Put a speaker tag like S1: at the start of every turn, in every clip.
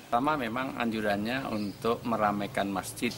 S1: Pertama memang anjurannya untuk meramaikan masjid.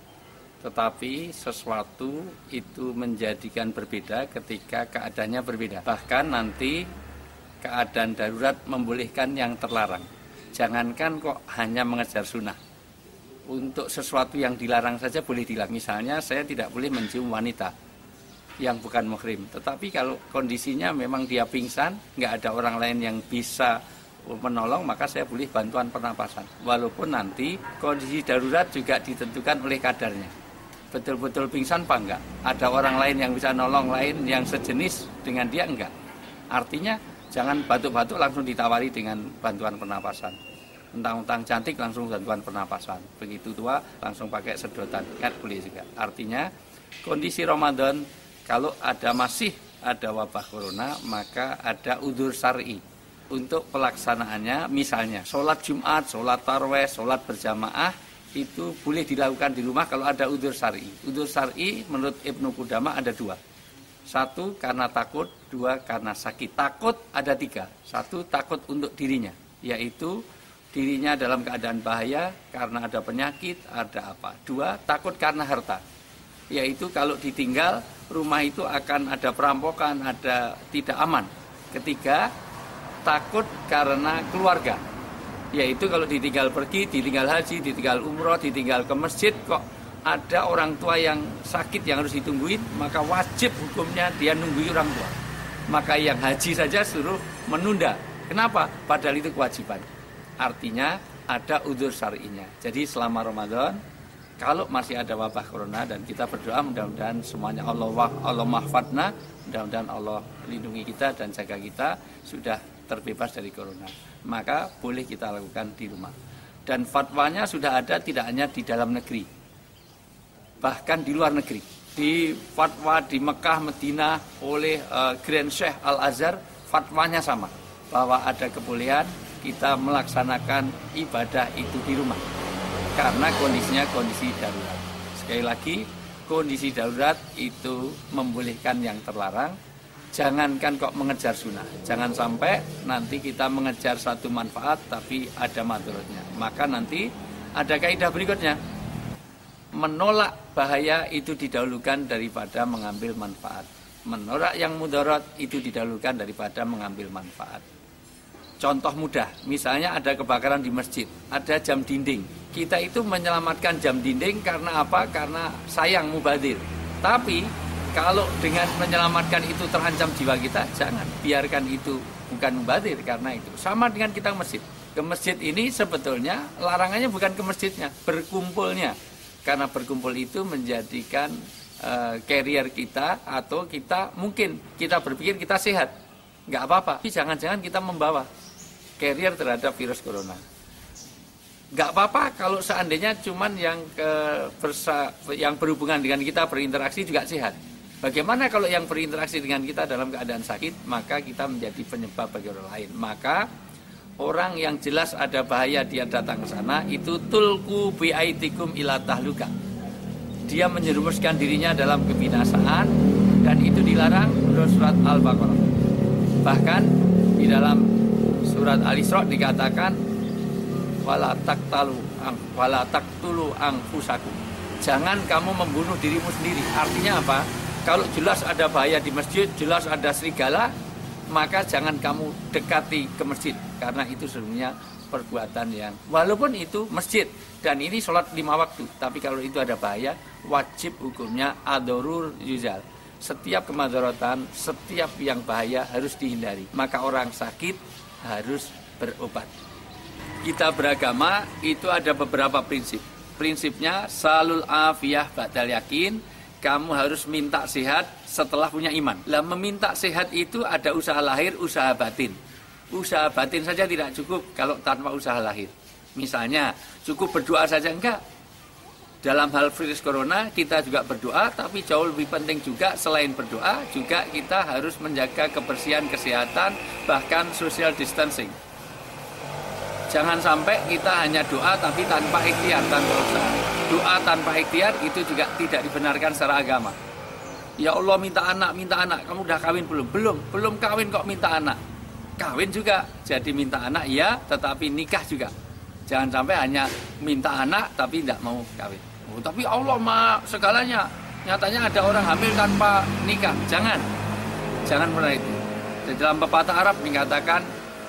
S1: Tetapi sesuatu itu menjadikan berbeda ketika keadaannya berbeda. Bahkan nanti keadaan darurat membolehkan yang terlarang. Jangankan kok hanya mengejar sunnah. Untuk sesuatu yang dilarang saja boleh dilarang. Misalnya saya tidak boleh mencium wanita yang bukan muhrim. Tetapi kalau kondisinya memang dia pingsan, nggak ada orang lain yang bisa menolong, maka saya boleh bantuan pernapasan. Walaupun nanti kondisi darurat juga ditentukan oleh kadarnya. Betul-betul pingsan apa enggak? Ada orang lain yang bisa nolong lain yang sejenis dengan dia enggak? Artinya jangan batuk-batuk langsung ditawari dengan bantuan pernapasan. Entang-entang cantik langsung bantuan pernapasan. Begitu tua langsung pakai sedotan. Kan boleh juga. Artinya kondisi Ramadan kalau masih ada wabah corona, maka ada udzur syar'i untuk pelaksanaannya. Misalnya sholat Jumat, sholat tarawih, sholat berjamaah itu boleh dilakukan di rumah kalau ada udzur syar'i. Udzur syar'i menurut Ibnu Qudamah ada dua. Satu karena takut, dua karena sakit. Takut ada tiga. Satu takut untuk dirinya, yaitu dirinya dalam keadaan bahaya karena ada penyakit, ada apa. Dua, takut karena harta, yaitu kalau ditinggal rumah itu akan ada perampokan, ada tidak aman. Ketiga, takut karena keluarga, yaitu kalau ditinggal pergi, ditinggal haji, ditinggal umroh, ditinggal ke masjid, kok ada orang tua yang sakit yang harus ditungguin, maka wajib hukumnya dia nungguin orang tua. Maka yang haji saja suruh menunda. Kenapa? Padahal itu kewajiban. Artinya ada udzur syar'inya. Jadi selama Ramadan, kalau masih ada wabah corona dan kita berdoa mudah-mudahan semuanya Allah mahfadna, mudah-mudahan Allah lindungi kita dan jaga kita sudah terbebas dari corona. Maka boleh kita lakukan di rumah. Dan fatwanya sudah ada tidak hanya di dalam negeri, bahkan di luar negeri. Di fatwa di Mekah, Madinah oleh Grand Sheikh Al-Azhar, fatwanya sama, bahwa ada kebolehan kita melaksanakan ibadah itu di rumah karena kondisinya kondisi darurat. Sekali lagi, kondisi darurat itu membolehkan yang terlarang. Jangankan kok mengejar sunnah, jangan sampai nanti kita mengejar satu manfaat tapi ada madharatnya. Maka nanti ada kaidah berikutnya, menolak bahaya itu didahulukan daripada mengambil manfaat. Menolak yang mudarat itu didahulukan daripada mengambil manfaat. Contoh mudah, misalnya ada kebakaran di masjid, ada jam dinding. Kita itu menyelamatkan jam dinding karena apa? Karena sayang mubadzir. Tapi kalau dengan menyelamatkan itu terancam jiwa kita, jangan. Biarkan itu bukan mubadzir karena itu. Sama dengan kita ke masjid. Ke masjid ini sebetulnya larangannya bukan ke masjidnya, berkumpulnya. Karena berkumpul itu menjadikan carrier kita atau kita mungkin kita berpikir kita sehat. Nggak apa-apa. Tapi jangan-jangan kita membawa carrier terhadap virus corona. Nggak apa-apa kalau seandainya cuman yang berhubungan dengan kita berinteraksi juga sehat. Bagaimana kalau yang berinteraksi dengan kita dalam keadaan sakit, maka kita menjadi penyebab bagi orang lain. Maka orang yang jelas ada bahaya dia datang ke sana, itu tulku bi'aitikum ila tahluka. Dia menyerumuskan dirinya dalam kebinasaan dan itu dilarang menurut surat Al-Baqarah. Bahkan di dalam surat Al-Isra dikatakan wala taqtulu anfusakum. Jangan kamu membunuh dirimu sendiri. Artinya apa? Kalau jelas ada bahaya di masjid, jelas ada serigala, maka jangan kamu dekati ke masjid. Karena itu sebenarnya perbuatan yang, walaupun itu masjid, dan ini sholat 5 waktu. Tapi kalau itu ada bahaya, wajib hukumnya ad-darur yuzal. Setiap kemadharatan, setiap yang bahaya harus dihindari. Maka orang sakit harus berobat. Kita beragama, itu ada beberapa prinsip. Prinsipnya, salul afiyah ba'dal yakin. Kamu harus minta sehat setelah punya iman. Lah meminta sehat itu ada usaha lahir, usaha batin. Usaha batin saja tidak cukup kalau tanpa usaha lahir. Misalnya cukup berdoa saja enggak. Dalam hal virus corona kita juga berdoa, tapi jauh lebih penting juga selain berdoa juga kita harus menjaga kebersihan, kesehatan, bahkan social distancing. Jangan sampai kita hanya doa tapi tanpa ikhtiar, tanpa usaha. Doa tanpa ikhtiar itu juga tidak dibenarkan secara agama. Ya Allah minta anak, kamu udah kawin belum? Belum kawin kok minta anak. Kawin juga, jadi minta anak ya, tetapi nikah juga. Jangan sampai hanya minta anak tapi tidak mau kawin. Oh, tapi Allah mah segalanya. Nyatanya ada orang hamil tanpa nikah. Jangan mulai itu. Di dalam pepatah Arab dikatakan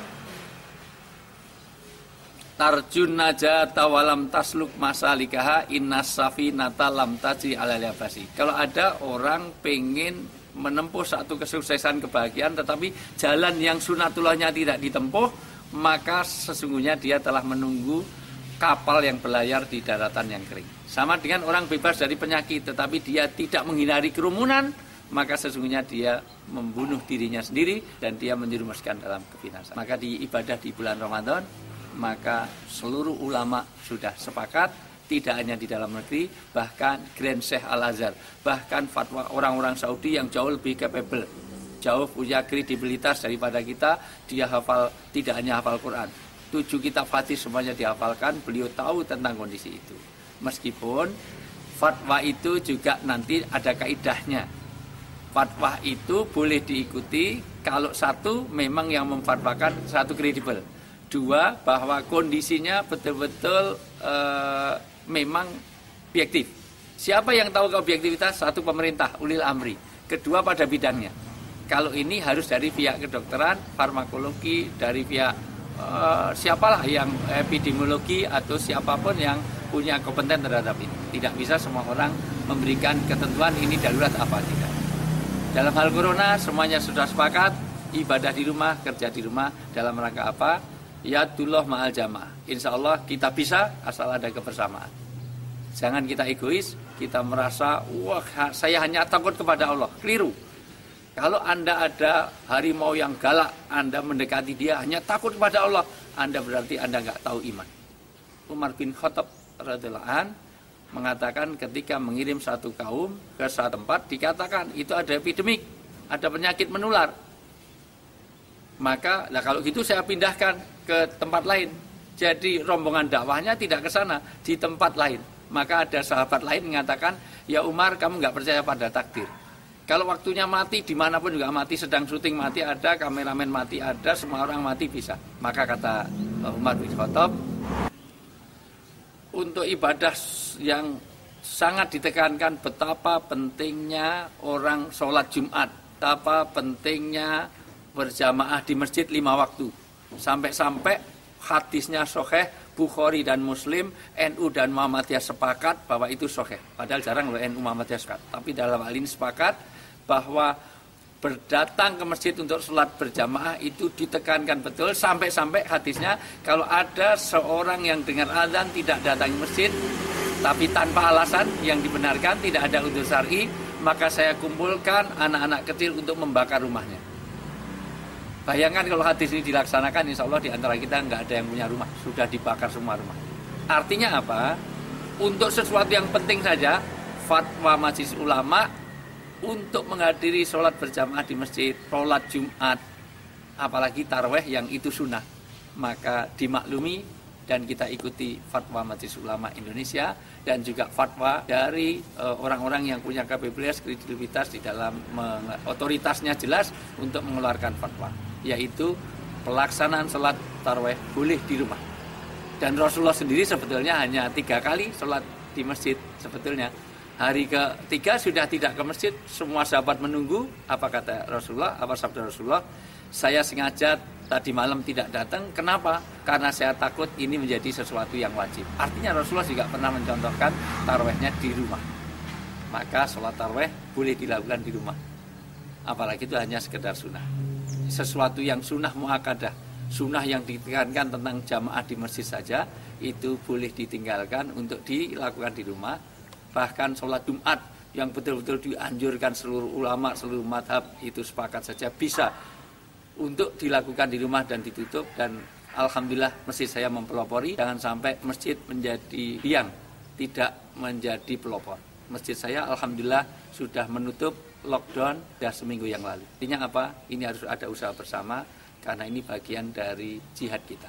S1: tarjun najata walam tasluk masalikaha innas safinata lam tajri alal yabasi. Kalau ada orang pengen menempuh satu kesuksesan kebahagiaan tetapi jalan yang sunatullahnya tidak ditempuh, maka sesungguhnya dia telah menunggu kapal yang berlayar di daratan yang kering. Sama dengan orang bebas dari penyakit tetapi dia tidak menghindari kerumunan, maka sesungguhnya dia membunuh dirinya sendiri dan dia menjerumuskan dalam kebinasaan. Maka di ibadah di bulan Ramadan, maka seluruh ulama sudah sepakat, tidak hanya di dalam negeri, bahkan Grand Sheikh Al-Azhar, bahkan fatwa orang-orang Saudi yang jauh lebih capable, jauh punya kredibilitas daripada kita, dia hafal, tidak hanya hafal Quran, 7 kitab hadis semuanya dihafalkan, beliau tahu tentang kondisi itu. Meskipun fatwa itu juga nanti ada kaidahnya. Fatwa itu boleh diikuti kalau satu memang yang memfatwakan satu kredibel. 2, bahwa kondisinya betul-betul memang objektif. Siapa yang tahu keobjektivitas? 1, pemerintah, ulil amri. 2, pada bidangnya. Kalau ini harus dari pihak kedokteran, farmakologi, dari pihak siapalah yang epidemiologi atau siapapun yang punya kompeten terhadap ini. Tidak bisa semua orang memberikan ketentuan ini darurat apa tidak. Dalam hal corona semuanya sudah sepakat, ibadah di rumah, kerja di rumah, dalam rangka apa? Yadullah ma'al jamaah. Insya Allah kita bisa asal ada kebersamaan. Jangan kita egois, kita merasa wah saya hanya takut kepada Allah. Keliru. Kalau Anda ada harimau yang galak, Anda mendekati dia hanya takut kepada Allah, Anda berarti Anda nggak tahu iman. Umar bin Khattab radhiyallahu anhu mengatakan ketika mengirim satu kaum ke satu tempat, dikatakan itu ada epidemik, ada penyakit menular. Maka kalau gitu saya pindahkan ke tempat lain. Jadi rombongan dakwahnya tidak ke sana, di tempat lain. Maka ada sahabat lain mengatakan, ya Umar kamu nggak percaya pada takdir. Kalau waktunya mati dimanapun juga mati, sedang syuting mati ada, kameramen mati ada, semua orang mati bisa. Maka kata Umar bin Khattab, untuk ibadah yang sangat ditekankan betapa pentingnya orang sholat Jumat, betapa pentingnya berjamaah di masjid 5 waktu. Sampai-sampai hadisnya sahih, Bukhari dan Muslim, NU dan Muhammadiyah sepakat bahwa itu sahih. Padahal jarang loh NU Muhammadiyah sepakat. Tapi dalam hal ini sepakat bahwa berdatang ke masjid untuk sholat berjamaah itu ditekankan betul. Sampai-sampai hadisnya kalau ada seorang yang dengar azan tidak datang ke masjid, tapi tanpa alasan yang dibenarkan, tidak ada udzur syar'i, maka saya kumpulkan anak-anak kecil untuk membakar rumahnya. Bayangkan kalau hadis ini dilaksanakan, insya Allah di antara kita nggak ada yang punya rumah, sudah dibakar semua rumah. Artinya apa? Untuk sesuatu yang penting saja, fatwa Majelis Ulama untuk menghadiri sholat berjamaah di masjid, sholat Jumat, apalagi taraweh yang itu sunnah, maka dimaklumi dan kita ikuti fatwa Majelis Ulama Indonesia dan juga fatwa dari orang-orang yang punya kapabilitas, kredibilitas di dalam otoritasnya jelas untuk mengeluarkan fatwa, yaitu pelaksanaan sholat tarawih boleh di rumah. Dan Rasulullah sendiri sebetulnya hanya 3 kali sholat di masjid sebetulnya. Hari ke-3 sudah tidak ke masjid, semua sahabat menunggu. Apa kata Rasulullah, apa sabda Rasulullah? Saya sengaja tadi malam tidak datang, kenapa? Karena saya takut ini menjadi sesuatu yang wajib. Artinya Rasulullah juga pernah mencontohkan tarawihnya di rumah. Maka sholat tarawih boleh dilakukan di rumah. Apalagi itu hanya sekedar sunnah. Sesuatu yang sunnah muakkadah, sunnah yang ditekankan tentang jamaah di masjid saja, itu boleh ditinggalkan untuk dilakukan di rumah. Bahkan sholat Jumat yang betul-betul dianjurkan seluruh ulama, seluruh madhab itu sepakat saja bisa untuk dilakukan di rumah dan ditutup. Dan alhamdulillah masjid saya mempelopori, jangan sampai masjid menjadi biang, tidak menjadi pelopor. Masjid saya alhamdulillah sudah menutup lockdown sudah seminggu yang lalu. Artinya apa? Ini harus ada usaha bersama karena ini bagian dari jihad kita.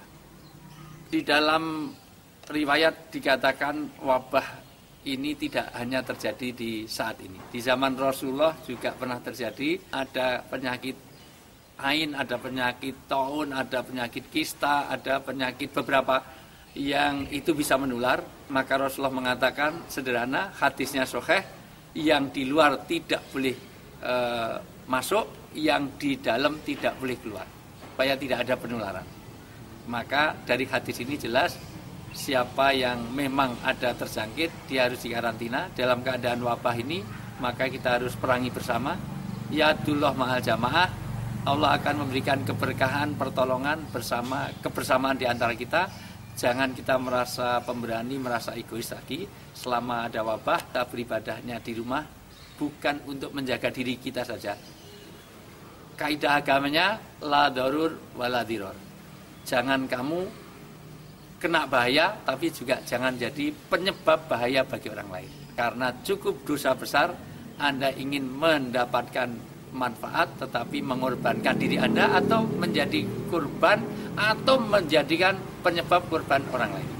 S1: Di dalam riwayat dikatakan wabah ini tidak hanya terjadi di saat ini. Di zaman Rasulullah juga pernah terjadi, ada penyakit ain, ada penyakit taun, ada penyakit kista, ada penyakit beberapa yang itu bisa menular, maka Rasulullah mengatakan sederhana, hadisnya sahih, yang di luar tidak boleh masuk, yang di dalam tidak boleh keluar, supaya tidak ada penularan. Maka dari hadis ini jelas, siapa yang memang ada terjangkit, dia harus dikarantina. Dalam keadaan wabah ini, maka kita harus perangi bersama. Yadullah ma'al jamaah, Allah akan memberikan keberkahan, pertolongan bersama, kebersamaan di antara kita. Jangan kita merasa pemberani, merasa egois lagi. Selama ada wabah, kita beribadahnya di rumah, bukan untuk menjaga diri kita saja. Kaidah agamanya, la darur wa la diror. Jangan kamu kena bahaya, tapi juga jangan jadi penyebab bahaya bagi orang lain. Karena cukup dosa besar, Anda ingin mendapatkan manfaat tetapi mengorbankan diri Anda, atau menjadi korban, atau menjadikan penyebab korban orang lain.